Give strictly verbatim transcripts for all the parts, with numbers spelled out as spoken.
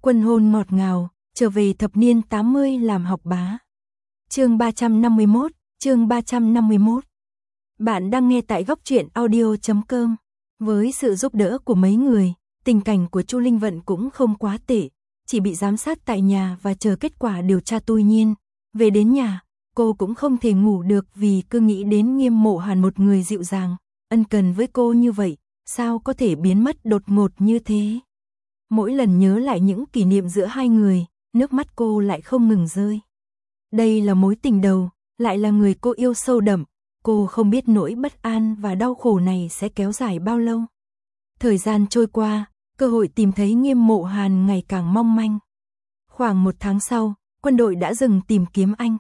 Quân hôn ngọt ngào, trở về thập niên tám mươi làm học bá. Chương ba trăm năm mươi mốt, chương ba trăm năm mươi mốt. Bạn đang nghe tại góc truyện audio chấm com. Với sự giúp đỡ của mấy người, tình cảnh của Chu Linh Vận cũng không quá tệ, chỉ bị giám sát tại nhà và chờ kết quả điều tra. Tuy nhiên, về đến nhà, cô cũng không thể ngủ được vì cứ nghĩ đến Nghiêm Mộ Hàn, một người dịu dàng, ân cần với cô như vậy, sao có thể biến mất đột ngột như thế. Mỗi lần nhớ lại những kỷ niệm giữa hai người, nước mắt cô lại không ngừng rơi. Đây là mối tình đầu, lại là người cô yêu sâu đậm, cô không biết nỗi bất an và đau khổ này sẽ kéo dài bao lâu. Thời gian trôi qua, cơ hội tìm thấy Nghiêm Mộ Hàn ngày càng mong manh. Khoảng một tháng sau, quân đội đã dừng tìm kiếm anh.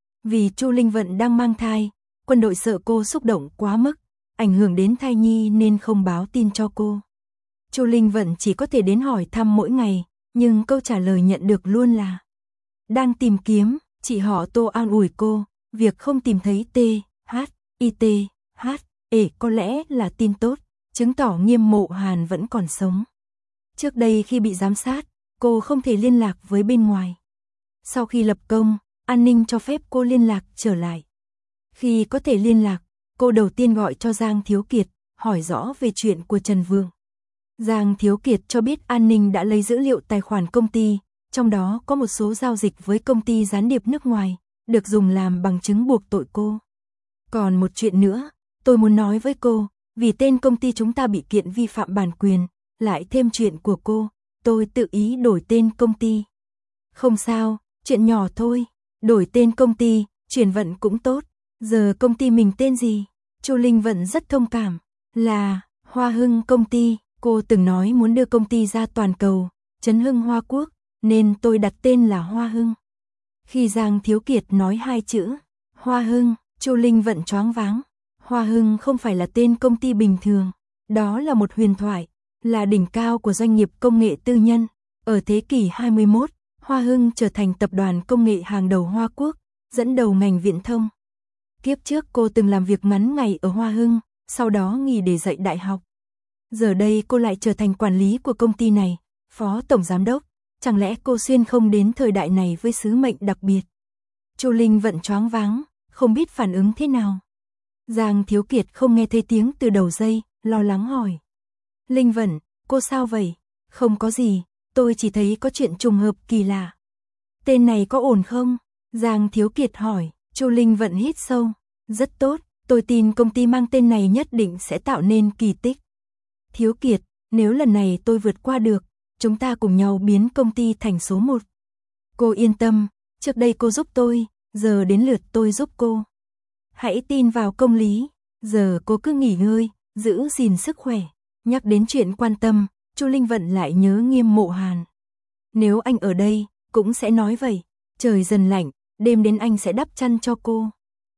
Vì Chu Linh Vận đang mang thai, quân đội sợ cô xúc động quá mức, ảnh hưởng đến thai nhi nên không báo tin cho cô. Chu Linh Vận chỉ có thể đến hỏi thăm mỗi ngày, nhưng câu trả lời nhận được luôn là đang tìm kiếm. Chị họ Tô an ủi cô, việc không tìm thấy T, H, I T, H, E có lẽ là tin tốt, chứng tỏ Nghiêm Mộ Hàn vẫn còn sống. Trước đây khi bị giám sát, cô không thể liên lạc với bên ngoài. Sau khi lập công, an ninh cho phép cô liên lạc trở lại. Khi có thể liên lạc, cô đầu tiên gọi cho Giang Thiếu Kiệt, hỏi rõ về chuyện của Trần Vương. Giang Thiếu Kiệt cho biết an ninh đã lấy dữ liệu tài khoản công ty, trong đó có một số giao dịch với công ty gián điệp nước ngoài, được dùng làm bằng chứng buộc tội cô. Còn một chuyện nữa, tôi muốn nói với cô, vì tên công ty chúng ta bị kiện vi phạm bản quyền, lại thêm chuyện của cô, tôi tự ý đổi tên công ty. Không sao, chuyện nhỏ thôi, đổi tên công ty, chuyển vận cũng tốt. Giờ công ty mình tên gì? Chu Linh Vận rất thông cảm, là Hoa Hưng công ty. Cô từng nói muốn đưa công ty ra toàn cầu, chấn hưng Hoa Quốc, nên tôi đặt tên là Hoa Hưng. Khi Giang Thiếu Kiệt nói hai chữ Hoa Hưng, Chu Linh Vận choáng váng. Hoa Hưng không phải là tên công ty bình thường, đó là một huyền thoại, là đỉnh cao của doanh nghiệp công nghệ tư nhân. Ở thế kỷ hai mươi mốt, Hoa Hưng trở thành tập đoàn công nghệ hàng đầu Hoa Quốc, dẫn đầu ngành viễn thông. Kiếp trước cô từng làm việc ngắn ngày ở Hoa Hưng, sau đó nghỉ để dạy đại học. Giờ đây cô lại trở thành quản lý của công ty này, phó tổng giám đốc. Chẳng lẽ cô xuyên không đến thời đại này với sứ mệnh đặc biệt? Chu Linh Vận choáng váng, không biết phản ứng thế nào. Giang Thiếu Kiệt không nghe thấy tiếng từ đầu dây, lo lắng hỏi. Linh Vận, cô sao vậy? Không có gì, tôi chỉ thấy có chuyện trùng hợp kỳ lạ. Tên này có ổn không? Giang Thiếu Kiệt hỏi. Chu Linh Vận hít sâu. Rất tốt, tôi tin công ty mang tên này nhất định sẽ tạo nên kỳ tích. Thiếu Kiệt, nếu lần này tôi vượt qua được, chúng ta cùng nhau biến công ty thành số một. Cô yên tâm, trước đây cô giúp tôi, giờ đến lượt tôi giúp cô. Hãy tin vào công lý, giờ cô cứ nghỉ ngơi, giữ gìn sức khỏe. Nhắc đến chuyện quan tâm, Chu Linh Vận lại nhớ Nghiêm Mộ Hàn. Nếu anh ở đây, cũng sẽ nói vậy. Trời dần lạnh, đêm đến anh sẽ đắp chăn cho cô.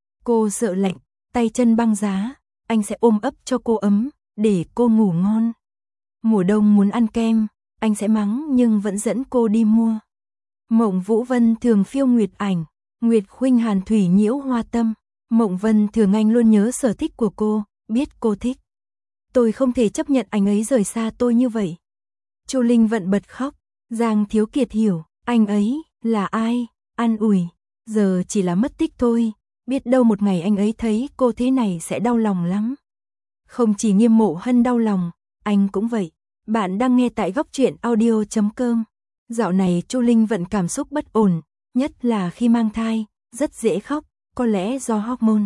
Cô sợ lạnh, tay chân băng giá, anh sẽ ôm ấp cho cô ấm, để cô ngủ ngon. Mùa đông muốn ăn kem, anh sẽ mắng nhưng vẫn dẫn cô đi mua. Mộng Vũ Vân thường phiêu nguyệt ảnh, Nguyệt khuynh hàn thủy nhiễu hoa tâm. Mộng Vân thường anh luôn nhớ sở thích của cô, biết cô thích. Tôi không thể chấp nhận anh ấy rời xa tôi như vậy. Chu Linh Vận bật khóc. Giang Thiếu Kiệt hiểu, anh ấy là ai? An ủi, giờ chỉ là mất tích thôi, biết đâu một ngày anh ấy thấy cô thế này sẽ đau lòng lắm. Không chỉ Nghiêm Mộ Hân đau lòng, anh cũng vậy. Bạn đang nghe tại góc truyện audio chấm com. Dạo này Chu Linh Vận cảm xúc bất ổn, nhất là khi mang thai, rất dễ khóc, có lẽ do hormone.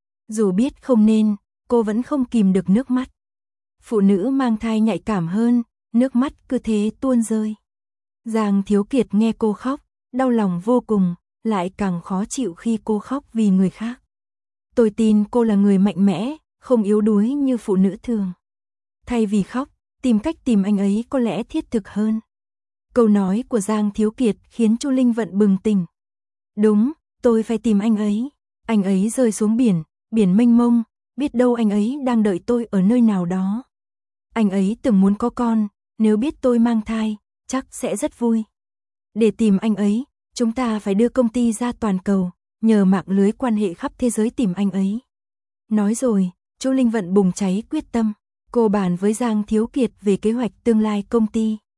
Dù biết không nên, cô vẫn không kìm được nước mắt. Phụ nữ mang thai nhạy cảm hơn, nước mắt cứ thế tuôn rơi. Giang Thiếu Kiệt nghe cô khóc, đau lòng vô cùng, lại càng khó chịu khi cô khóc vì người khác. Tôi tin cô là người mạnh mẽ, không yếu đuối như phụ nữ thường. Thay vì khóc, tìm cách tìm anh ấy có lẽ thiết thực hơn. Câu nói của Giang Thiếu Kiệt khiến Chu Linh Vận bừng tỉnh. Đúng, tôi phải tìm anh ấy. Anh ấy rơi xuống biển, biển mênh mông, biết đâu anh ấy đang đợi tôi ở nơi nào đó. Anh ấy từng muốn có con, nếu biết tôi mang thai, chắc sẽ rất vui. Để tìm anh ấy, chúng ta phải đưa công ty ra toàn cầu, nhờ mạng lưới quan hệ khắp thế giới tìm anh ấy. Nói rồi, Chu Linh Vận bùng cháy quyết tâm. Cô bàn với Giang Thiếu Kiệt về kế hoạch tương lai công ty.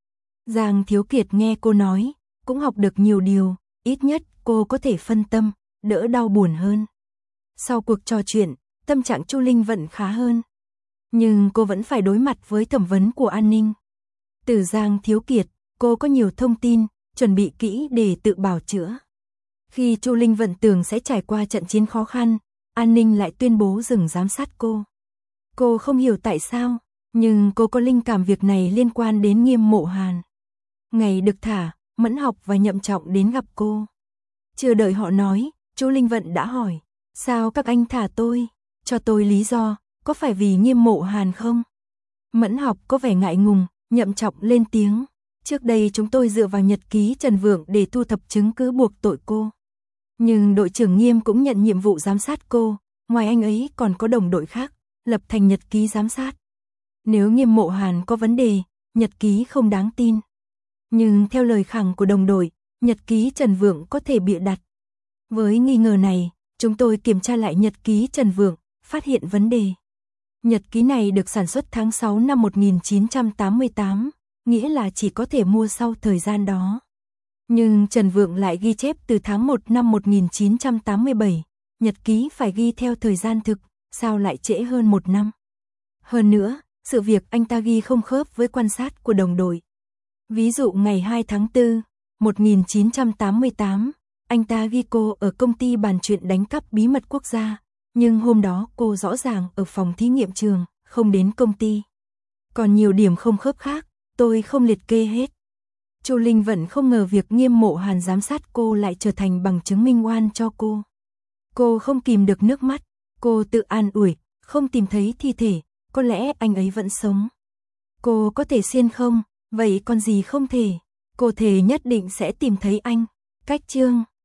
Giang Thiếu Kiệt nghe cô nói, cũng học được nhiều điều, ít nhất cô có thể phân tâm, đỡ đau buồn hơn. Sau cuộc trò chuyện, tâm trạng Chu Linh Vận khá hơn. Nhưng cô vẫn phải đối mặt với thẩm vấn của an ninh. Từ Giang Thiếu Kiệt, cô có nhiều thông tin, chuẩn bị kỹ để tự bào chữa. Khi Chu Linh Vận tưởng sẽ trải qua trận chiến khó khăn, an ninh lại tuyên bố dừng giám sát cô. Cô không hiểu tại sao, nhưng cô có linh cảm việc này liên quan đến Nghiêm Mộ Hàn. Ngày được thả, Mẫn Học và Nhậm Trọng đến gặp cô. Chưa đợi họ nói, Chu Linh Vận đã hỏi, sao các anh thả tôi? Cho tôi lý do, có phải vì Nghiêm Mộ Hàn không? Mẫn Học có vẻ ngại ngùng, Nhậm Trọng lên tiếng. Trước đây chúng tôi dựa vào nhật ký Trần Vượng để thu thập chứng cứ buộc tội cô. Nhưng đội trưởng Nghiêm cũng nhận nhiệm vụ giám sát cô, ngoài anh ấy còn có đồng đội khác, lập thành nhật ký giám sát. Nếu Nghiêm Mộ Hàn có vấn đề, nhật ký không đáng tin. Nhưng theo lời khẳng của đồng đội, nhật ký Trần Vượng có thể bịa đặt. Với nghi ngờ này, chúng tôi kiểm tra lại nhật ký Trần Vượng, phát hiện vấn đề. Nhật ký này được sản xuất tháng sáu năm một nghìn chín trăm tám mươi tám, nghĩa là chỉ có thể mua sau thời gian đó. Nhưng Trần Vượng lại ghi chép từ tháng một năm một nghìn chín trăm tám mươi bảy, nhật ký phải ghi theo thời gian thực, sao lại trễ hơn một năm. Hơn nữa, sự việc anh ta ghi không khớp với quan sát của đồng đội. Ví dụ ngày hai tháng tư, một nghìn chín trăm tám mươi tám, anh ta ghi cô ở công ty bàn chuyện đánh cắp bí mật quốc gia, nhưng hôm đó cô rõ ràng ở phòng thí nghiệm trường, không đến công ty. Còn nhiều điểm không khớp khác, tôi không liệt kê hết. Chu Linh Vận không ngờ việc Nghiêm Mộ Hàn giám sát cô lại trở thành bằng chứng minh oan cho cô. Cô không kìm được nước mắt, cô tự an ủi, không tìm thấy thi thể, có lẽ anh ấy vẫn sống. Cô có thể xiên không? Vậy còn gì không thể? Cô thề nhất định sẽ tìm thấy anh. Cách chương